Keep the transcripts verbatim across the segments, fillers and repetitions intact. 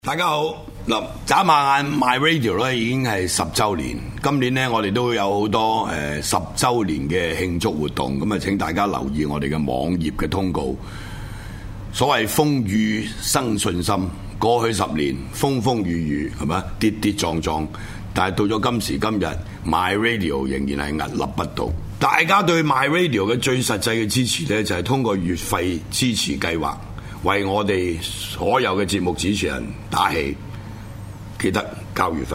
大家好，嗱，眨下眼 My Radio 咧已經係十周年，今年咧我哋都有好多誒十周年嘅慶祝活動，咁啊請大家留意我哋嘅網頁嘅通告。所謂風雨生信心，過去十年風風雨雨係咪跌跌撞撞，但係到咗今時今日 My Radio 仍然係屹立不倒。大家對 My Radio 嘅最實際嘅支持咧，就係通過月費支持計劃，為我哋所有嘅節目主持人打氣，記得交月費。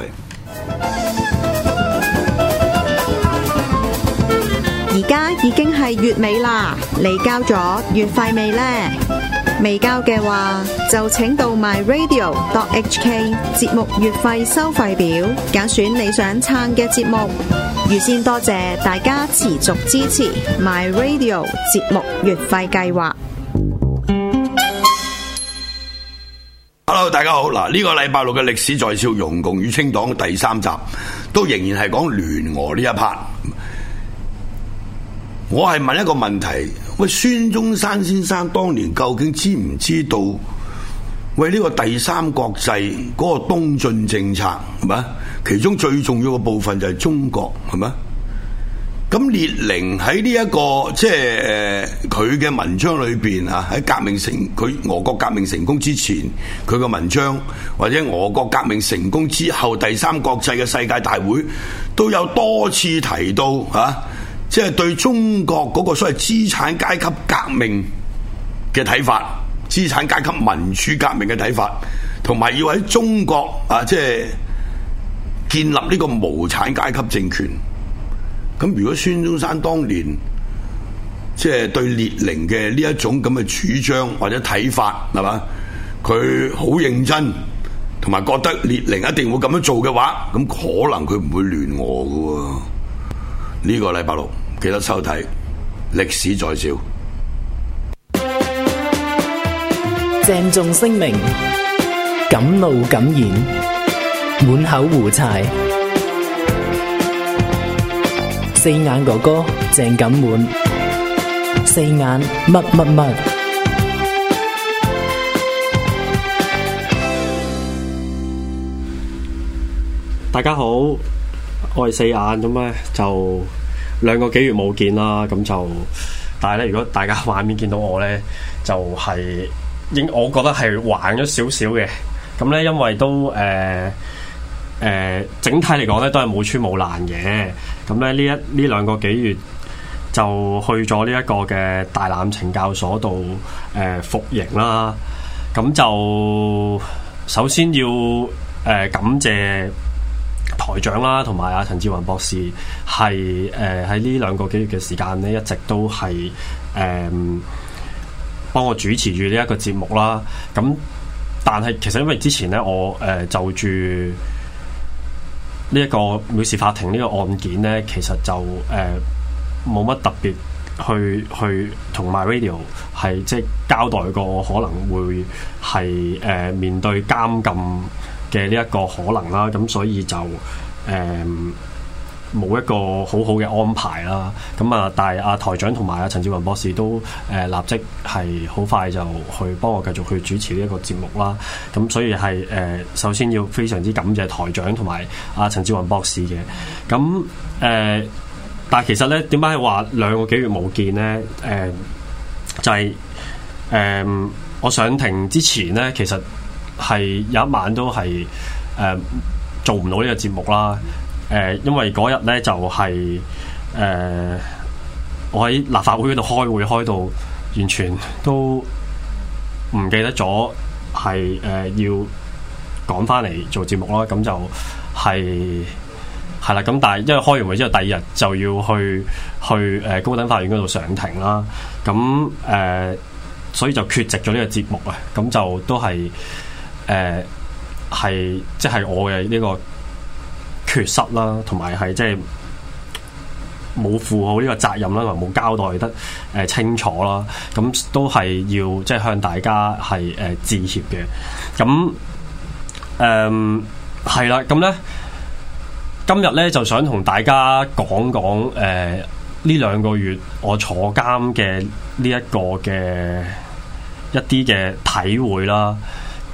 而家已經係月尾啦，你交咗月費未呢？未交嘅話，就請到 my radio dot h k 節目月費收費表，揀選你想撐嘅節目。預先多謝大家持續支持 My Radio 節目月費計劃。 Hello， 大家好。嗱，呢個禮拜六嘅歷史在笑容共與清黨第三集，都仍然係講聯俄呢一 part。我係問一個問題，喂，孫中山先生當年究竟知唔知道？喂，呢個第三國際嗰個東進政策係咪？其中最重要嘅部分就係中國係咪？咁列寧喺呢一個即係誒佢嘅文章裏邊啊，喺革命成佢俄國革命成功之前，佢嘅文章或者俄國革命成功之後第三國際嘅世界大會都有多次提到啊，即係對中國嗰個所謂資產階級革命嘅睇法，資產階級民主革命嘅睇法，同埋要喺中國啊，即係建立呢個無產階級政權。咁如果孫中山當年即係對列寧嘅呢一種咁嘅主張或者睇法係嘛，佢好認真，同埋覺得列寧一定會咁樣做嘅話，咁可能佢唔會聯俄嘅。呢個禮拜六記得收睇歷史在笑。 鄭重聲明，敢怒敢言，滿口胡柴。四眼哥哥鄭錦滿，四眼乜乜乜。 大家好，我係四眼，咁咧就兩個幾月冇見啦，咁就但係咧，如果大家畫面見到我咧，就係、是、應我覺得係橫咗少少嘅，咁咧因為都誒。呃誒、呃，整體嚟講咧，都係冇穿冇爛嘅。咁咧呢一呢兩個幾月就去咗呢一個嘅大欖懲教所度誒服刑啦。咁就首先要誒、呃、感謝台長啦，同埋阿陳志雲博士係誒喺呢兩個幾月嘅時間咧，一直都係誒幫我主持住呢一個節目啦。咁但係其實因為之前咧，我誒、呃、就住呢一個藐視法庭呢個案件呢，其實就誒冇乜特別去去同 My Radio 係即係交代過可能會係誒、呃、面對監禁嘅呢一個可能啦，咁所以就誒冇、呃、一個好好嘅安排啦。咁啊，但係阿台長同埋阿陳志雲博士都誒、呃、立即係好快就去幫我繼續去主持呢一個節目啦。咁所以係誒、呃、首先要非常之感謝台長同埋阿陳志雲博士嘅。咁誒、呃，但係其實咧，點解係話兩個幾月冇見咧？誒、呃，就係、是、誒、呃、我上庭之前咧，其實係有一晚都係誒、呃、做唔到呢個節目啦。誒、呃，因為嗰日咧就係、是、誒、呃、我喺立法會嗰度開會，開到完全都唔記得咗係誒要趕翻嚟做節目啦。咁就係係啦。咁但係因為開完會之後，第二日就要去去誒高等法院嗰度上庭啦。咁誒、呃，所以就缺席咗呢個節目啊。咁就都係誒係即係我嘅呢個缺失啦，同埋係即係冇負好呢個責任啦，同埋冇交代得誒、呃、清楚啦，咁都係要即係向大家係誒、呃、致歉嘅。咁誒係啦，咁咧今日咧就想同大家講講誒呢兩個月我坐監嘅呢一個嘅一啲嘅體會啦。咁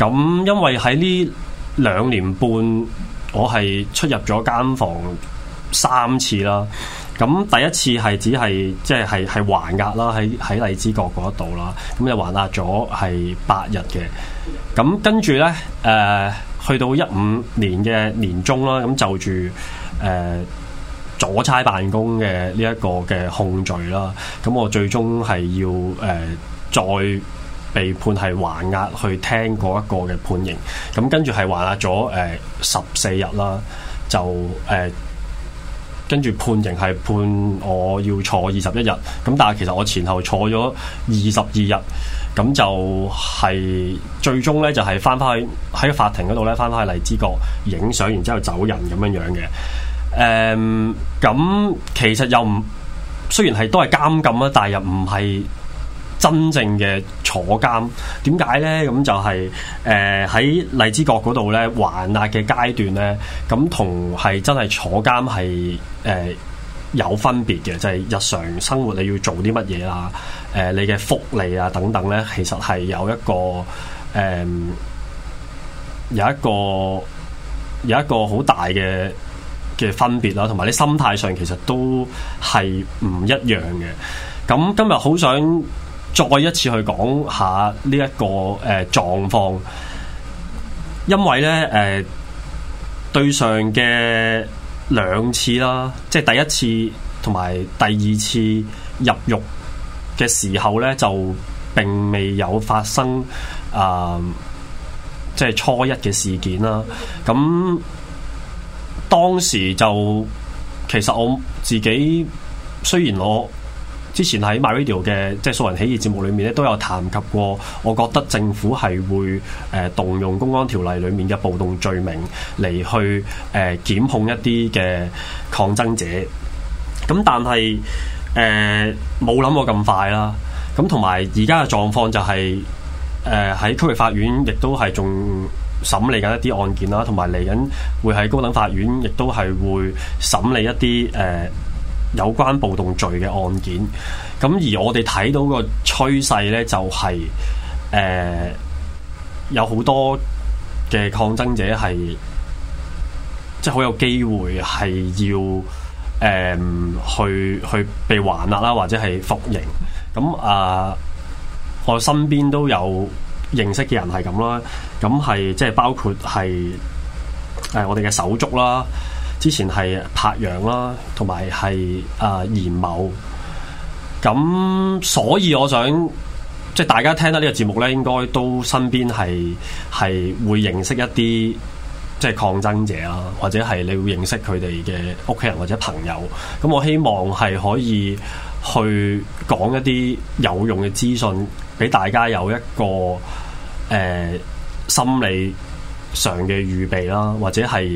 咁因為喺呢兩年半，我係出入咗間房三次啦。咁第一次係只係即係係係還押啦，喺喺荔枝角嗰度啦。咁就還押咗係八日嘅。咁跟住咧，誒、呃、去到一五年嘅年中啦，咁就住誒、呃、阻差辦公嘅呢一個嘅控罪啦。咁我最終係要誒、呃、再被判係還押去聽嗰一個嘅判刑。咁跟住係還押咗誒十四日啦，就誒。呃跟住判刑係判我要坐二十一日，咁但係其實我前後坐咗二十二日，咁就係最終咧就係翻返去喺法庭嗰度咧，翻返去荔枝角影相，然之後走人咁樣樣嘅。誒、嗯，咁其實又唔雖然係都係監禁啦，但係又唔係真正嘅坐監。點解呢？咁就係誒喺荔枝角嗰度咧還押嘅階段咧，咁同係真係坐監係誒、呃、有分別嘅，就係、是、日常生活你要做啲乜嘢啦，誒、呃、你嘅福利啊等等咧，其實係有一個誒、呃、有一個有一個好大嘅嘅分別啦，同埋你心態上其實都係唔一樣嘅。咁今日好想再一次去講下呢、這、一個誒、呃、狀況，因為咧誒、呃、對上嘅兩次啦，即係第一次同埋第二次入獄嘅時候咧，就並未有發生啊、呃，即係初一嘅事件啦。咁當時就其實我自己雖然我之前喺 MyRadio 嘅即係素人起義節目裏面咧都有談及過，我覺得政府係會誒、呃、動用公安條例裏面嘅暴動罪名嚟去誒、呃、檢控一啲嘅抗爭者。咁但係誒冇諗過咁快啦。咁同埋而家嘅狀況就係誒喺區域法院亦都係仲審理緊一啲案件啦，同埋嚟緊會喺高等法院亦都係會審理一啲誒、呃有關暴動罪嘅案件。咁而我哋睇到個趨勢咧，就係、是、誒、呃、有好多嘅抗爭者係即係好有機會係要誒、呃、去去被還押啦，或者係服刑。咁啊、呃，我身邊都有認識嘅人係咁啦。咁係即係包括係誒、呃、我哋嘅手足啦。之前係柏楊啦，同埋係啊嚴某，咁所以我想即係大家聽到呢個節目咧，應該都身邊係係會認識一啲即係抗爭者啦，或者係你會認識佢哋嘅屋企人或者朋友。咁我希望係可以去講一啲有用嘅資訊，俾大家有一個誒、呃、心理上嘅預備啦，或者係。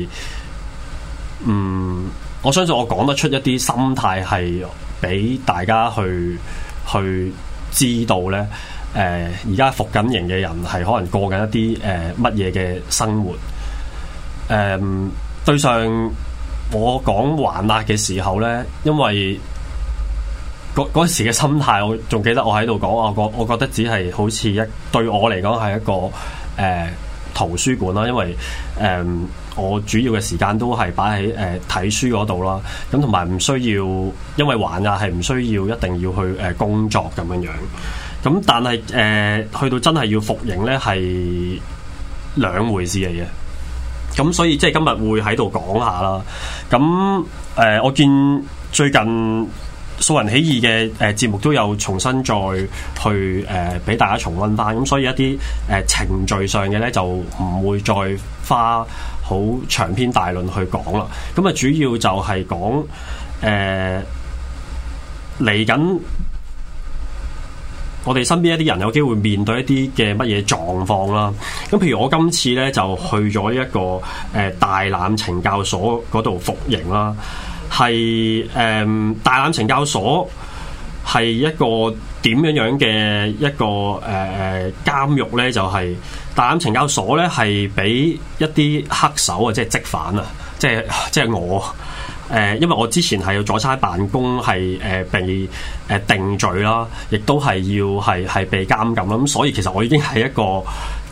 嗯，我相信我講得出一啲心態係俾大家去去知道咧。誒、呃，而家服緊刑嘅人係可能過緊一啲誒乜嘢嘅生活。誒、呃，對上我講還押嘅時候咧，因為嗰嗰時嘅心態，我仲記得我喺度講，我覺我覺得只係好似一對我嚟講係一個誒、呃、圖書館啦，因為誒。呃我主要嘅時間都係擺喺誒睇書嗰度啦，咁同埋唔需要，因為還押係唔需要一定要去誒、呃、工作咁樣樣。咁但係誒、呃、去到真係要服刑咧，係兩回事嚟嘅。咁所以即係今日會喺度講下啦。咁誒、呃，我見最近素人起義嘅誒節目都有重新再去誒俾、呃、大家重溫翻。咁所以一啲誒、呃、程序上嘅咧就唔會再花好長篇大論去講啦，咁啊主要就係講誒嚟緊我哋身邊一啲人有機會面對一啲嘅乜嘢狀況啦。咁譬如我今次咧就去咗一個誒、呃、大欖懲教所嗰度服刑啦，係誒、呃、大欖懲教所係一個點樣樣嘅一個誒誒監獄咧，就係、是。大欖懲教所咧係俾一啲黑手啊，即係積犯啊，即係即係我誒、呃，因為我之前係要阻差辦公，係誒、呃、被誒、呃、定罪啦，亦都係要係係被監禁啦，咁所以其實我已經係一個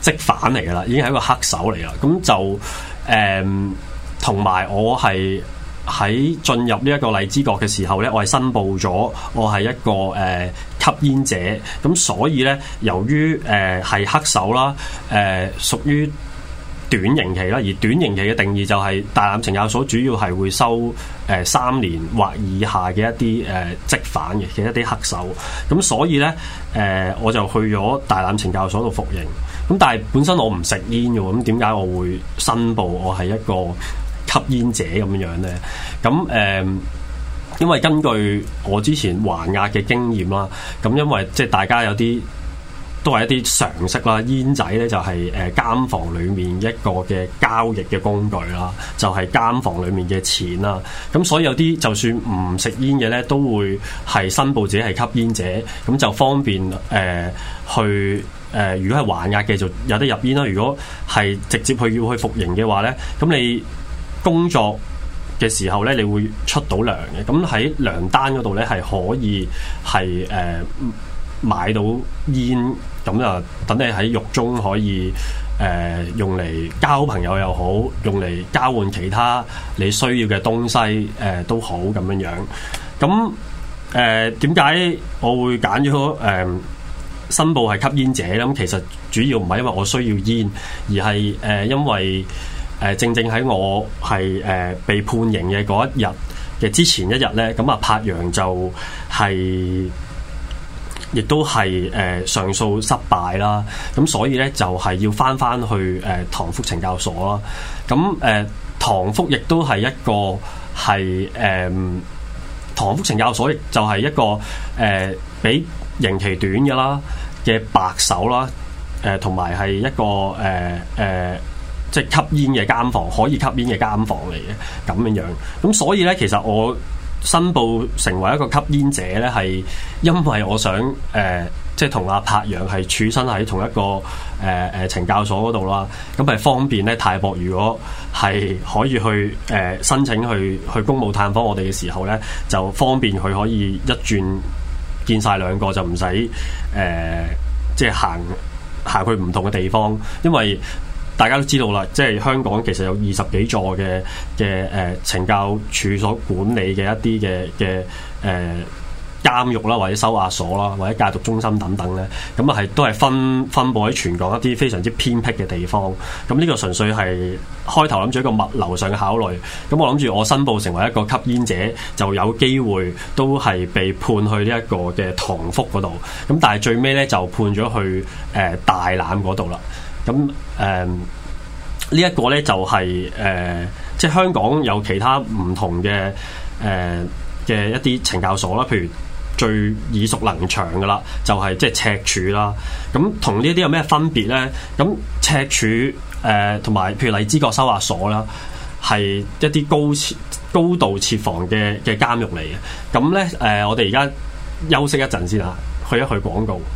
職犯嚟噶啦，已經係一個黑手嚟啦。咁就誒同埋我係喺進入呢一個荔枝角嘅時候咧，我係申報咗我係一個誒、呃、吸煙者。咁所以咧，由於誒係黑手啦，誒、呃、屬於短刑期啦，而短刑期嘅定義就係大欖懲教所主要係會收誒、呃、三年或以下嘅一啲誒、呃、職犯嘅嘅一啲黑手，咁所以咧誒、呃、我就去咗大欖懲教所度服刑。咁但係本身我唔食煙嘅喎，咁點解我會申報我係一個吸煙者咁樣樣咧？咁誒、呃，因為根據我之前還押嘅經驗啦，咁因為即係大家有啲都係一啲常識啦，煙仔咧就係誒監房裡面一個嘅交易嘅工具啦，就係、是、監房裡面嘅錢啦。咁所以有啲就算唔食煙嘅咧，都會係申報自己係吸煙者，咁就方便誒、呃、去誒、呃。如果係還押嘅就有得入煙啦。如果係直接去要去服刑嘅話咧，咁你工作嘅時候咧，你會出到糧嘅。咁喺糧單嗰度咧係可以係誒。呃買到煙，咁啊等你喺獄中可以誒、呃、用嚟交朋友又好，用嚟交換其他你需要嘅東西誒、呃、都好咁樣樣。咁誒點解我會揀咗誒申報係吸煙者咧？咁其實主要唔係因為我需要煙，而係誒、呃、因為誒、呃、正正喺我係誒、呃、被判刑嘅嗰一日嘅之前一日咧，咁啊柏楊就係、是。亦都係誒、呃、上訴失敗啦，咁所以咧就係、是、要翻翻去誒、呃、塘福懲教所啦。咁誒、呃、塘福亦都係一個係誒、呃、塘福懲教所，亦就係一個誒、呃、比刑期短嘅啦嘅白手啦，誒同埋係一個誒誒、呃呃、即係吸煙嘅監房，可以吸煙嘅監房嚟嘅咁樣樣。咁所以咧，其實我申報成為一個吸煙者咧，係因為我想誒、呃，即係同阿柏楊係處身喺同一個誒誒懲教所嗰度啦，咁係方便咧。泰博如果係可以去誒、呃、申請去去公務探訪我哋嘅時候咧，就方便佢可以一轉見晒兩個，就唔使誒即係行行去唔同嘅地方，因為大家都知道啦，即係香港其實有二十幾座嘅嘅誒懲教處所管理嘅一啲嘅嘅誒監獄啦，或者收押所啦，或者戒毒中心等等咧，咁啊係都係分分佈喺全港一啲非常之偏僻嘅地方。咁呢個純粹係開頭諗住一個物流上嘅考慮。咁我諗住我申報成為一個吸煙者，就有機會都係被判去呢一個嘅塘福嗰度。咁但係最尾咧就判咗去誒、呃、大欖嗰度啦。咁誒、呃這個、呢一個咧就係、是、誒、呃，即係香港有其他唔同嘅誒嘅一啲懲教所啦，譬如最耳熟能詳嘅啦，就係、是、即係赤柱啦。咁同呢啲有咩分別咧？咁赤柱誒同埋譬如荔枝角收押所啦，係一啲高設高度設防嘅嘅監獄嚟嘅。咁咧誒，我哋而家休息一陣先啊，去一去廣告。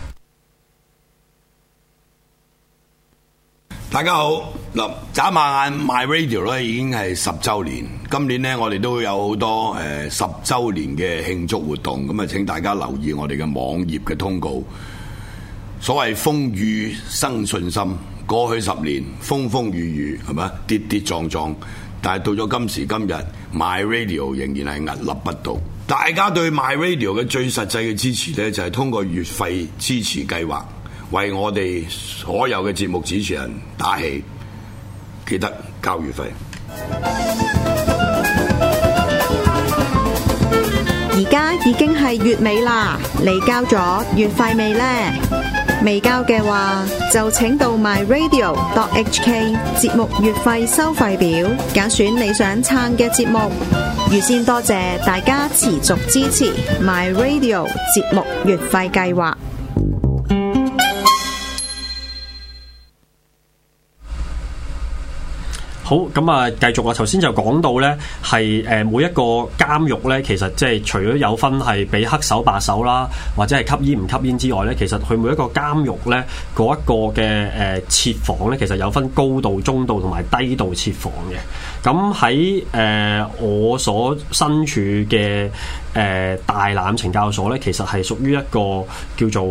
大家好，嗱，眨下眼 My Radio 咧已經係十週年，今年咧我哋都有好多誒十週年嘅慶祝活動，咁啊請大家留意我哋嘅網頁嘅通告。所謂風雨生信心，過去十年風風雨雨係咪跌跌撞撞，但係到咗今時今日 My Radio 仍然係屹立不倒。大家對 My Radio 嘅最實際嘅支持咧，就係通過月費支持計劃，為我哋所有嘅節目主持人打氣，記得交月費。 而家已經係月尾啦，你交咗月費未呢？未交嘅話，就請到 my radio dot h k 節目月費收費表，揀選你想撐嘅節目。預先多謝大家持續支持 My Radio 節目月費計劃。 好，咁啊，繼續啊！頭先就講到咧，係誒每一個監獄咧，其實即係除咗有分係俾黑手白手啦，或者係吸煙唔吸煙之外咧，其實佢每一個監獄咧嗰一個嘅誒設防咧，其實有分高度、中度同埋低度設防嘅。咁喺誒我所身處嘅誒、呃、大欖懲教所咧，其實係屬於一個叫做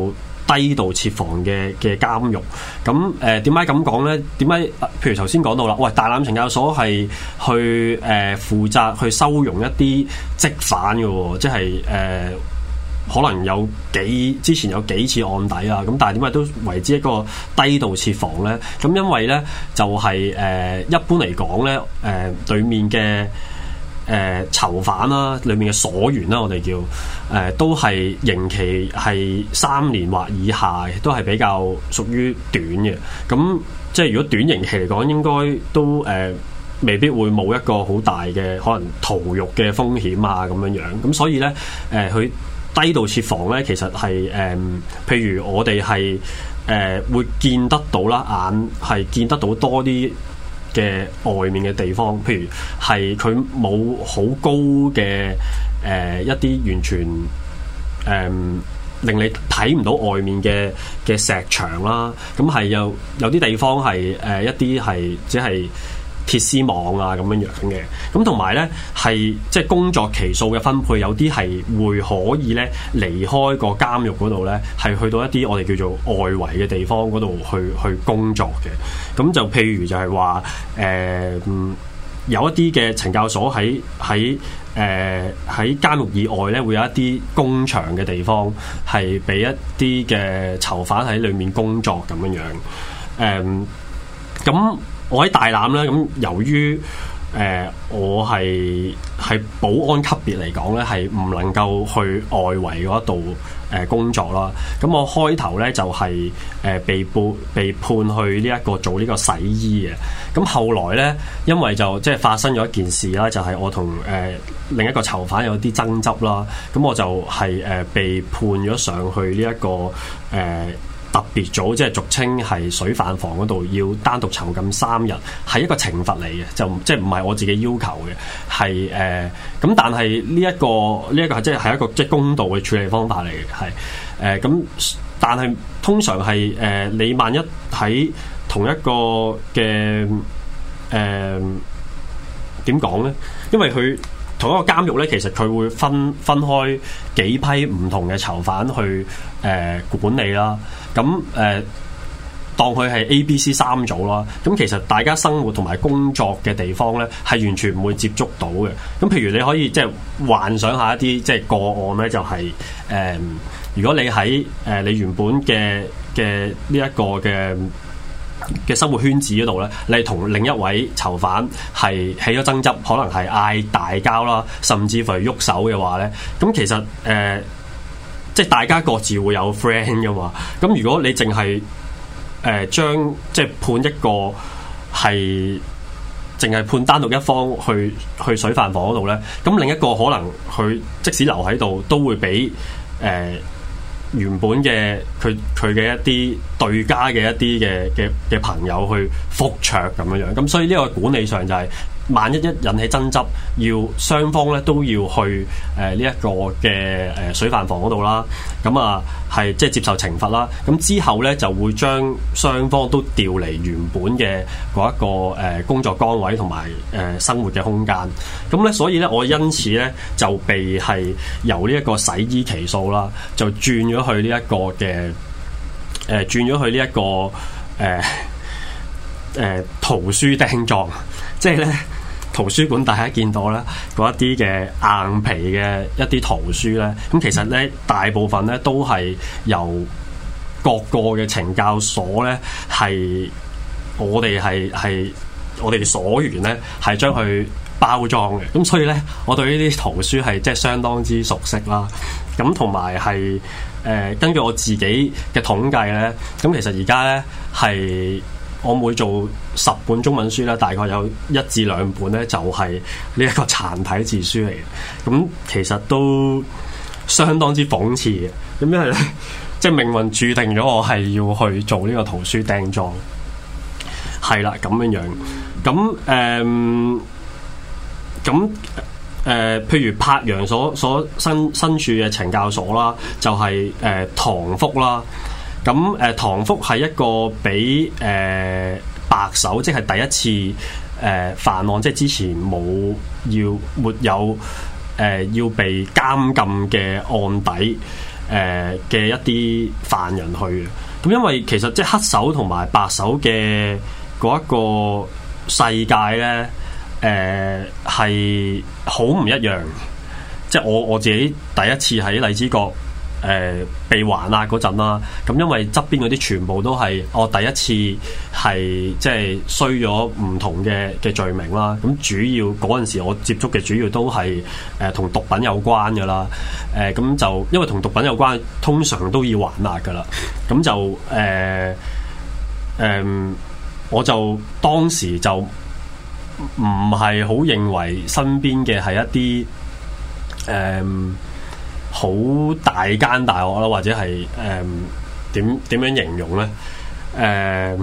低度設防嘅嘅監獄。咁誒點解咁講咧？點解譬如頭先講到啦，喂，大欖懲教所係去誒、呃、負責去收容一啲積犯嘅喎，即係誒。呃可能有幾之前有幾次案底啊，咁但係點解都為之一個低度設防咧？咁因為咧就係、是、誒、呃、一般嚟講咧，誒、呃、對面嘅誒、呃、囚犯啦，裏面嘅所員啦，我哋叫誒、呃、都係刑期係三年或以下，都係比較屬於短嘅。咁即係如果短刑期嚟講，應該都誒、呃、未必會冇一個好大嘅可能逃獄嘅風險啊咁樣樣。咁所以咧誒佢。呃低度設防咧，其實係誒、呃，譬如我哋係誒會見得到啦，眼係見得到多啲嘅外面嘅地方，譬如係佢冇好高嘅誒、呃、一啲完全誒、呃、令你睇唔到外面嘅嘅石牆啦，咁係有有啲地方係誒、呃、一啲係只係鐵絲網啊咁樣樣嘅，咁同埋咧係即係工作期數嘅分配，有啲係會可以咧離開個監獄嗰度咧，係去到一啲我哋叫做外圍嘅地方嗰度去去工作嘅。咁就譬如就係話誒，有一啲嘅懲教所喺喺誒喺監獄以外咧，會有一啲工場嘅地方，係俾一啲嘅囚犯喺裡面工作咁樣樣。誒、呃、咁。我喺大欖咧，咁由於誒、呃、我係係保安級別嚟講咧，係唔能夠去外圍嗰度誒工作啦。咁我開頭咧就係、是、誒、呃、被判被判去呢一個做呢個洗衣嘅。咁後來咧，因為就即係發生咗一件事啦，就係、是、我同誒、呃、另一個囚犯有啲爭執啦。咁我就係、是、誒、呃、被判咗上去呢、這、一個誒。呃特別組即係俗稱係水飯房嗰度，要單獨囚禁三日，係一個懲罰嚟嘅，就即係唔係我自己要求嘅，係誒咁。但係呢一個呢一個係即係係一個即係公道嘅處理方法嚟嘅，係誒咁。但係通常係誒、呃、你萬一喺同一個嘅誒點講咧？因為佢同一個監獄咧，其實佢會分分開幾批唔同嘅囚犯去誒、呃、管理啦。咁誒、呃、當佢係 A、B、C 三組啦。咁其實大家生活同埋工作嘅地方咧，係完全唔會接觸到嘅。咁譬如你可以即係幻想下一啲即係個案咧，就係、是、誒、呃、如果你喺誒、呃、你原本嘅嘅呢一個嘅嘅生活圈子嗰度咧，你同另一位囚犯係起咗爭執，可能係嗌大交啦，甚至乎係喐手嘅話咧，咁其實誒、呃，即係大家各自會有 friend 噶嘛。咁如果你淨係誒將即係判一個係淨係判單獨一方去去水飯房嗰度咧，咁另一個可能佢即使留喺度都會俾誒。呃原本嘅佢佢嘅一啲對家嘅一啲嘅嘅嘅朋友去覆桌咁樣樣，咁所以呢個管理上就係、是、萬一一引起爭執，要雙方咧都要去誒呢一個嘅誒水飯房嗰度啦，咁啊係即係接受懲罰啦，咁之後咧就會將雙方都調離原本嘅嗰一個誒、呃、工作崗位同埋誒生活嘅空間，咁咧所以咧我因此咧就被係由呢一個洗衣期數啦，就轉咗去呢一個嘅誒、呃、轉咗去呢、這、一個誒誒、呃呃、圖書釘裝，即係咧。圖書館大家見到咧嗰一啲嘅硬皮嘅一啲圖書咧，咁其實咧大部分咧都係由各個嘅懲教所咧係我哋係係我哋所員咧係將佢包裝嘅，咁所以咧我對呢啲圖書係即係相當之熟悉啦。咁同埋係誒根據我自己嘅統計咧，咁其實而家咧係。我每做十本中文書咧，大概有一至兩本咧就係呢一個殘體字書嚟嘅。咁其實都相當之諷刺嘅。咁因為咧，即係命運注定咗我係要去做呢個圖書釘裝，係啦咁樣樣。咁誒，咁誒、呃，譬如柏楊所所身身處嘅懲教所啦，就係、是、誒、呃、唐福啦。咁誒、呃、唐福係一個俾誒、呃、白手，即係第一次誒、呃、犯案，即係之前冇要沒有誒、呃、要被監禁嘅案底，誒、 誒嘅一啲犯人去嘅。咁因為其實即係黑手同埋白手嘅嗰一個世界咧，誒係好唔一樣。即係我我自己第一次喺荔枝角誒、呃、被還押嗰陣啦，咁因為側邊嗰啲全部都係我第一次係即係衰咗唔同嘅嘅罪名啦。咁主要嗰陣時我接觸嘅主要都係誒同毒品有關㗎啦。誒、呃、咁就因為同毒品有關，通常都要還押㗎啦。咁就誒誒、呃呃，我就當時就唔係好認為身邊嘅係一啲誒好、um, 大間大學啦，或者係誒點點樣形容咧？誒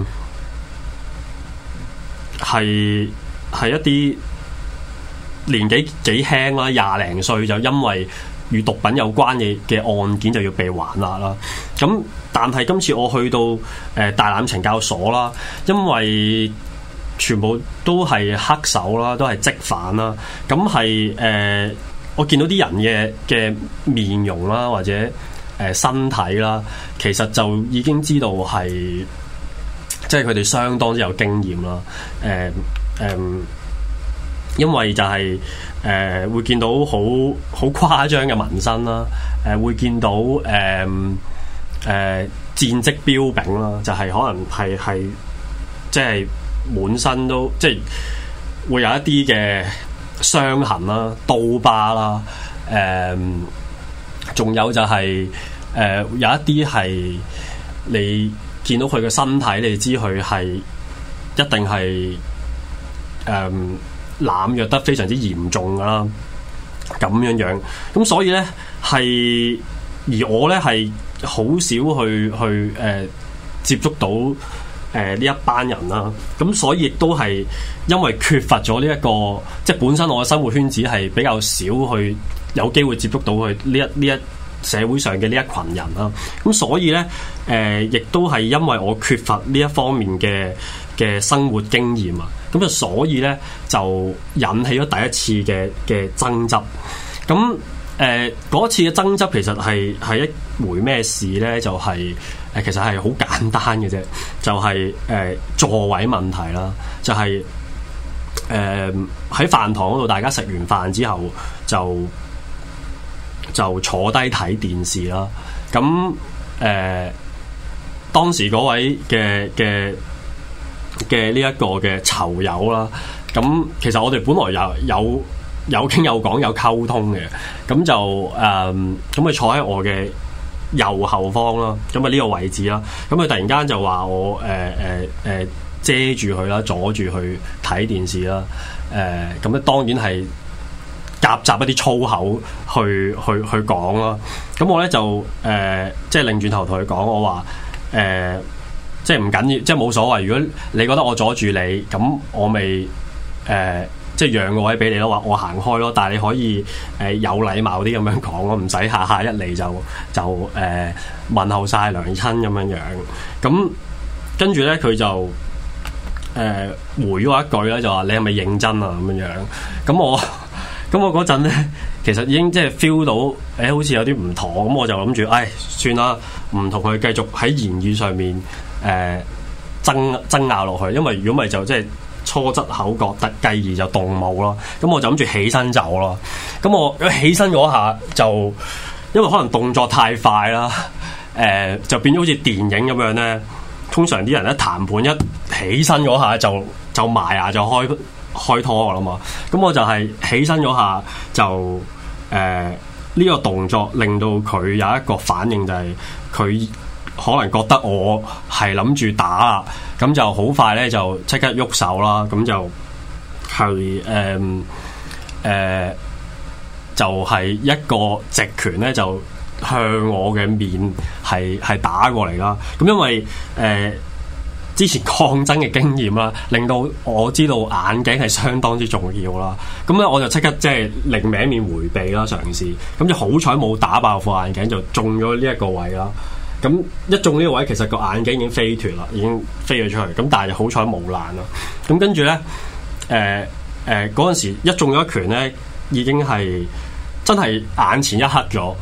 係係一啲年紀幾輕啦，廿零歲就因為與毒品有關嘅嘅案件就要被還押啦。咁但係今次我去到誒、呃、大欖懲教所啦，因為全部都係黑手啦，都係積犯啦，咁係誒。我見到啲人嘅嘅面容啦，或者誒、呃、身體啦，其實就已經知道係即係佢哋相當之有經驗啦。誒、呃、誒、呃，因為就係、是、誒、呃、會見到好好誇張嘅紋身啦，誒、呃、會見到誒誒、呃呃、戰績彪炳啦，就係、是、可能係係即係滿身都即係會有一啲嘅傷痕啦、刀疤啦，誒、呃，仲有就係、是、誒、呃、有一啲係你見到佢嘅身體，你知佢係一定係誒濫藥得非常之嚴重噶啦，咁樣樣。咁所以咧係，而我咧係好少去去誒、呃、接觸到誒呢、呃、一班人啦。咁所以亦都係。因為缺乏咗呢一個，即係本身我嘅生活圈子係比較少去有機會接觸到佢呢一呢一社會上嘅呢一群人啦。咁所以咧，誒、呃，亦都係因為我缺乏呢一方面嘅嘅生活經驗啊。咁就所以咧就引起咗第一次嘅嘅爭執。咁誒嗰次嘅爭執其實係係一回咩事咧？就係、是、誒、呃、其實係好簡單嘅啫，就係、是、誒、呃、座位問題啦，就係、是。誒喺飯堂嗰度，大家食完飯之後就就坐低睇電視啦。咁誒、呃、當時嗰位嘅嘅嘅呢一個嘅囚友啦，咁其實我哋本來有有有傾有講有溝通嘅，咁就誒咁佢坐喺我嘅右後方啦，咁啊呢個位置啦，咁佢突然間就話我誒誒誒。呃呃遮住佢啦，阻住佢睇電視啦。誒、呃，咁咧當然係夾雜一啲粗口去去去講啦。咁我咧就誒、呃，即係擰轉頭同佢講，我話誒、呃，即係唔緊要，即係冇所謂。如果你覺得我阻住你，咁我咪誒、呃，即係讓個位俾你咯，話我行開咯。但係你可以誒、呃、有禮貌啲咁樣講咯，唔使下下一嚟就就誒、呃、問候晒娘親咁樣樣。咁跟住咧佢就。誒、呃、回咗一句咧，就話你係咪認真啊咁樣樣？咁我咁我嗰陣咧，其實已經即係 feel 到，誒、欸、好似有啲唔妥，咁我就諗住，唉，算啦，唔同佢繼續喺言語上面誒、呃、爭爭拗落去，因為如果唔係就即係初則口角，得繼而就動武咯。咁我就諗住起身走咯。咁我起身嗰下就，因為可能動作太快啦，誒、呃、就變咗好似電影咁樣咧。通常啲人一談判一起身嗰下就就埋牙就開開拖噶啦嘛，咁我就係起身嗰下就誒呢、呃這個動作令到佢有一個反應，就係佢可能覺得我係諗住打啦，咁就好快咧就即刻喐手啦，咁就係誒誒就係、是、一個直拳咧就向我嘅面係係打過嚟啦，咁因為誒、呃、之前抗爭嘅經驗啦，令到我知道眼鏡係相當之重要啦，咁咧我就即刻即係另歪面迴避啦，嘗試，咁就好彩冇打爆副眼鏡，就中咗呢一個位啦。咁一中呢個位，其實個眼鏡已經飛脱啦，已經飛咗出去，咁但係好彩冇爛啦。咁跟住咧，誒誒嗰陣時一中咗一拳咧，已經係真係眼前一黑咗。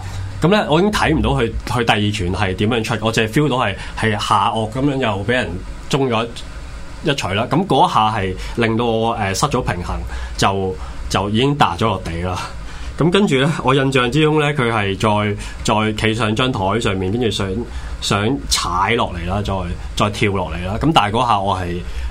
咁咧我已經睇唔到佢佢第二拳係點樣出，我淨係 feel 到係係下顎咁樣又俾人中咗一錘啦。咁嗰一下係令到我誒、呃、失咗平衡，就就已經打咗落地啦。咁跟住咧，我印象之中咧，佢係再再企上張台上面，跟住想想踩落嚟啦，再再跳落嚟啦。咁但係嗰下我係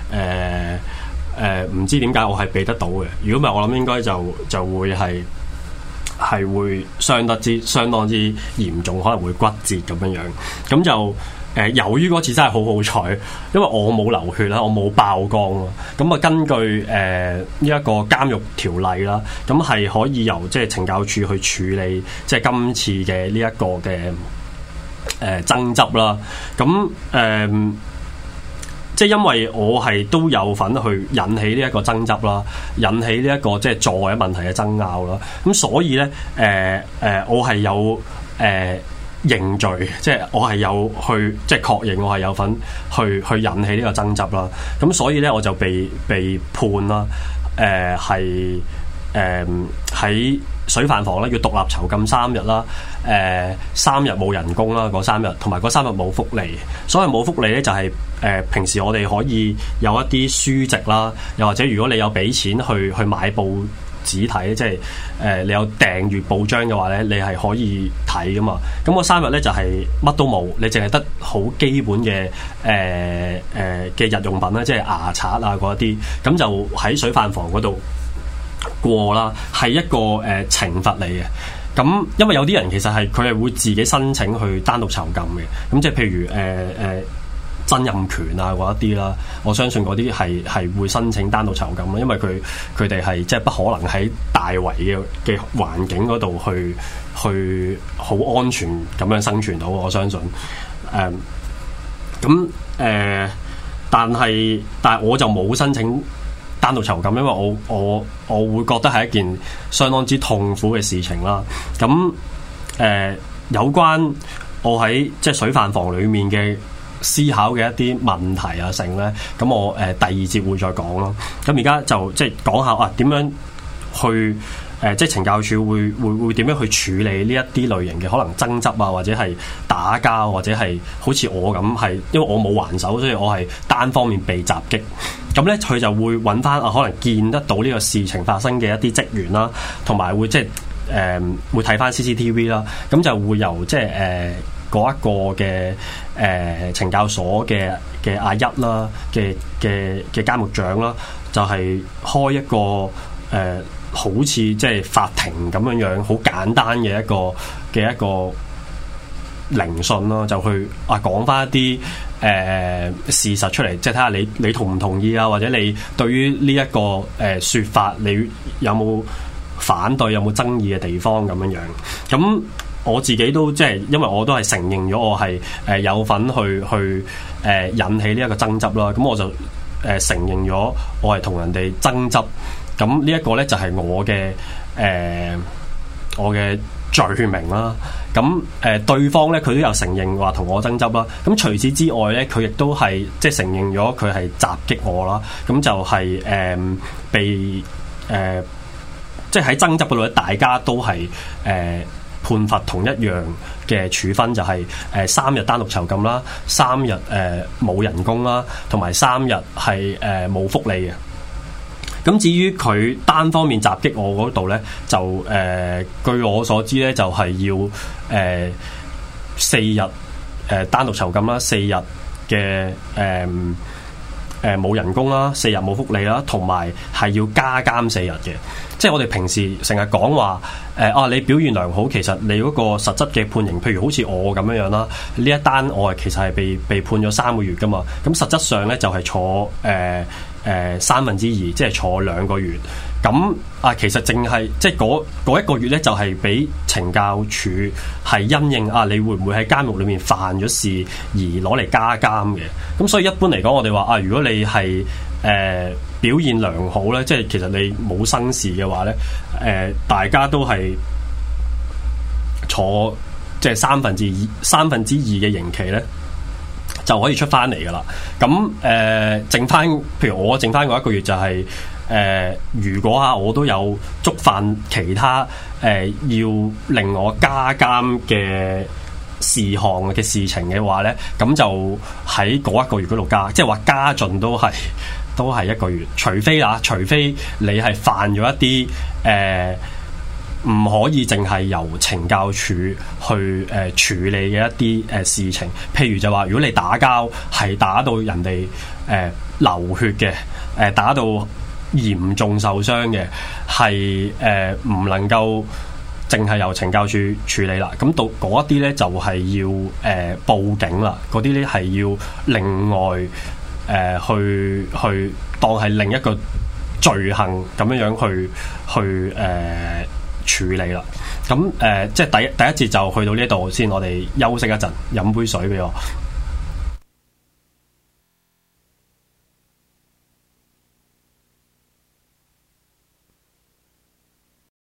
誒誒唔知點解我係避得到嘅。如果唔係，我諗應該就就會係係會傷得之相當之嚴重，可能會骨折咁樣樣。咁就。誒、呃，由於嗰次真係好好彩，因為我冇流血啦，我冇爆光咯。咁啊，根據誒呢一個監獄條例啦，咁係可以由即係懲教處去處理即係今次嘅呢一個嘅誒、呃、爭執啦。咁誒、呃，即係因為我係都有份去引起呢一個爭執啦，引起呢、這、一個即係座位問題嘅爭拗啦。咁所以咧，誒、呃、誒、呃，我係有誒。呃認罪，即係我係有去，即係確認我係有份去去引起呢個爭執啦。咁所以咧，我就被被判啦。誒係誒喺水飯房咧要獨立囚禁三日啦。誒、呃、三日冇人工啦，嗰三日同埋嗰三日冇福利。所謂冇福利咧，就係、是、誒、呃、平時我哋可以有一啲書籍啦，又或者如果你有俾錢去去買報紙睇，即係誒、呃、你有訂閱報章嘅話咧，你係可以睇噶嘛。咁嗰三日咧就係、是、乜都冇，你淨係得好基本嘅誒誒嘅日用品啦，即係牙刷啊嗰一啲，咁就喺水飯房嗰度過啦，係一個誒、呃、懲罰嚟嘅。咁因為有啲人其實係佢係會自己申請去單獨囚禁嘅，咁即係譬如誒誒。呃呃曾蔭權啊嗰一啲啦，我相信嗰啲係係會申請單獨囚禁啦，因為佢佢哋係即係不可能喺大圍嘅嘅環境嗰度去去好安全咁樣生存到，我相信誒咁誒，但係但係我就冇申請單獨囚禁，因為我我我會覺得係一件相當之痛苦嘅事情啦。咁誒、呃、有關我喺即係水飯房裡面嘅思考嘅一啲問題啊，成咧，咁我誒、呃、第二節會再講咯。咁而家就即係講下啊，點樣去誒、呃，即係懲教署會會會點樣去處理呢一啲類型嘅可能爭執啊，或者係打交，或者係好似我咁係，因為我冇還手，所以我係單方面被襲擊。咁咧，佢就會揾翻啊，可能見得到呢個事情發生嘅一啲職員啦，同埋會即係誒、呃、會睇翻 C C T V 啦，咁就會由即係誒。呃嗰一個嘅誒、呃、懲教所嘅嘅阿一啦嘅嘅嘅監獄長啦，就係、是、開一個誒、呃、好似即係法庭咁樣樣，好簡單嘅一個嘅一個聆訊啦，就去啊講翻一啲誒、呃、事實出嚟，即係睇下你你同唔同意啊，或者你對於呢一個誒説法，你有冇反對，有冇爭議嘅地方咁樣樣咁。我自己都即係，因為我都係承認咗我係誒、呃、有份去去誒、呃、引起呢一個爭執啦。咁我就誒、呃、承認咗我係同人哋爭執。咁呢一個咧就係、是、我嘅誒、呃、我嘅罪名啦。咁誒、呃、對方咧佢都有承認話同我爭執啦。咁除此之外咧，佢亦都係即係承認咗佢係襲擊我啦。咁就係、是、誒、呃、被誒、呃、即係喺爭執嗰度咧，大家都係誒。呃判罰同一樣嘅處分，就係、是、誒、呃、三日單獨囚禁啦，三日誒冇、呃、人工啦，同埋三日係誒冇福利嘅。咁至於佢單方面襲擊我嗰度咧，就誒、呃、據我所知咧，就係、是、要誒、呃、四日誒、呃、單獨囚禁啦，四日嘅誒誒冇人工啦，四日冇福利啦，同埋係要加監四日嘅。即係我哋平時成日講話，誒、呃、啊你表現良好，其實你嗰個實質嘅判刑，譬如好似我咁樣樣啦，呢一單我係其實係被被判咗三個月噶嘛，咁實質上咧就係、是、坐誒誒、呃呃、三分之二，即係坐兩個月。咁啊，其實淨係即係嗰嗰一個月咧，就係俾懲教署係因應啊，你會唔會喺監獄裏面犯咗事而攞嚟加監嘅？咁所以一般嚟講，我哋話啊，如果你係誒、呃、表現良好咧，即係其實你冇生事嘅話咧，誒、呃、大家都係坐即係三分之二三分之二嘅刑期咧，就可以出翻嚟噶啦。咁誒、呃、剩翻，譬如我剩翻嗰一個月就係、是。誒、 呃，如果啊我都有觸犯其他誒、呃、要令我加監嘅事項嘅事情嘅話咧，咁就喺嗰一個月嗰度加，即係話加盡都係都係一個月，除非啊，除非你係犯咗一啲誒唔可以淨係由懲教署去誒、呃、處理嘅一啲誒、呃、事情，譬如就話如果你打交係打到人哋誒、呃、流血嘅，誒、呃、打到嚴重受傷嘅，係誒唔能夠淨係由懲教署處理啦，咁到嗰一啲咧就係、是、要誒、呃、報警啦，嗰啲咧係要另外誒、呃、去去當係另一個罪行咁樣樣去去誒、呃、處理啦。咁誒、呃、即係第一第一節就去到呢度先，我哋休息一陣，飲杯水俾我。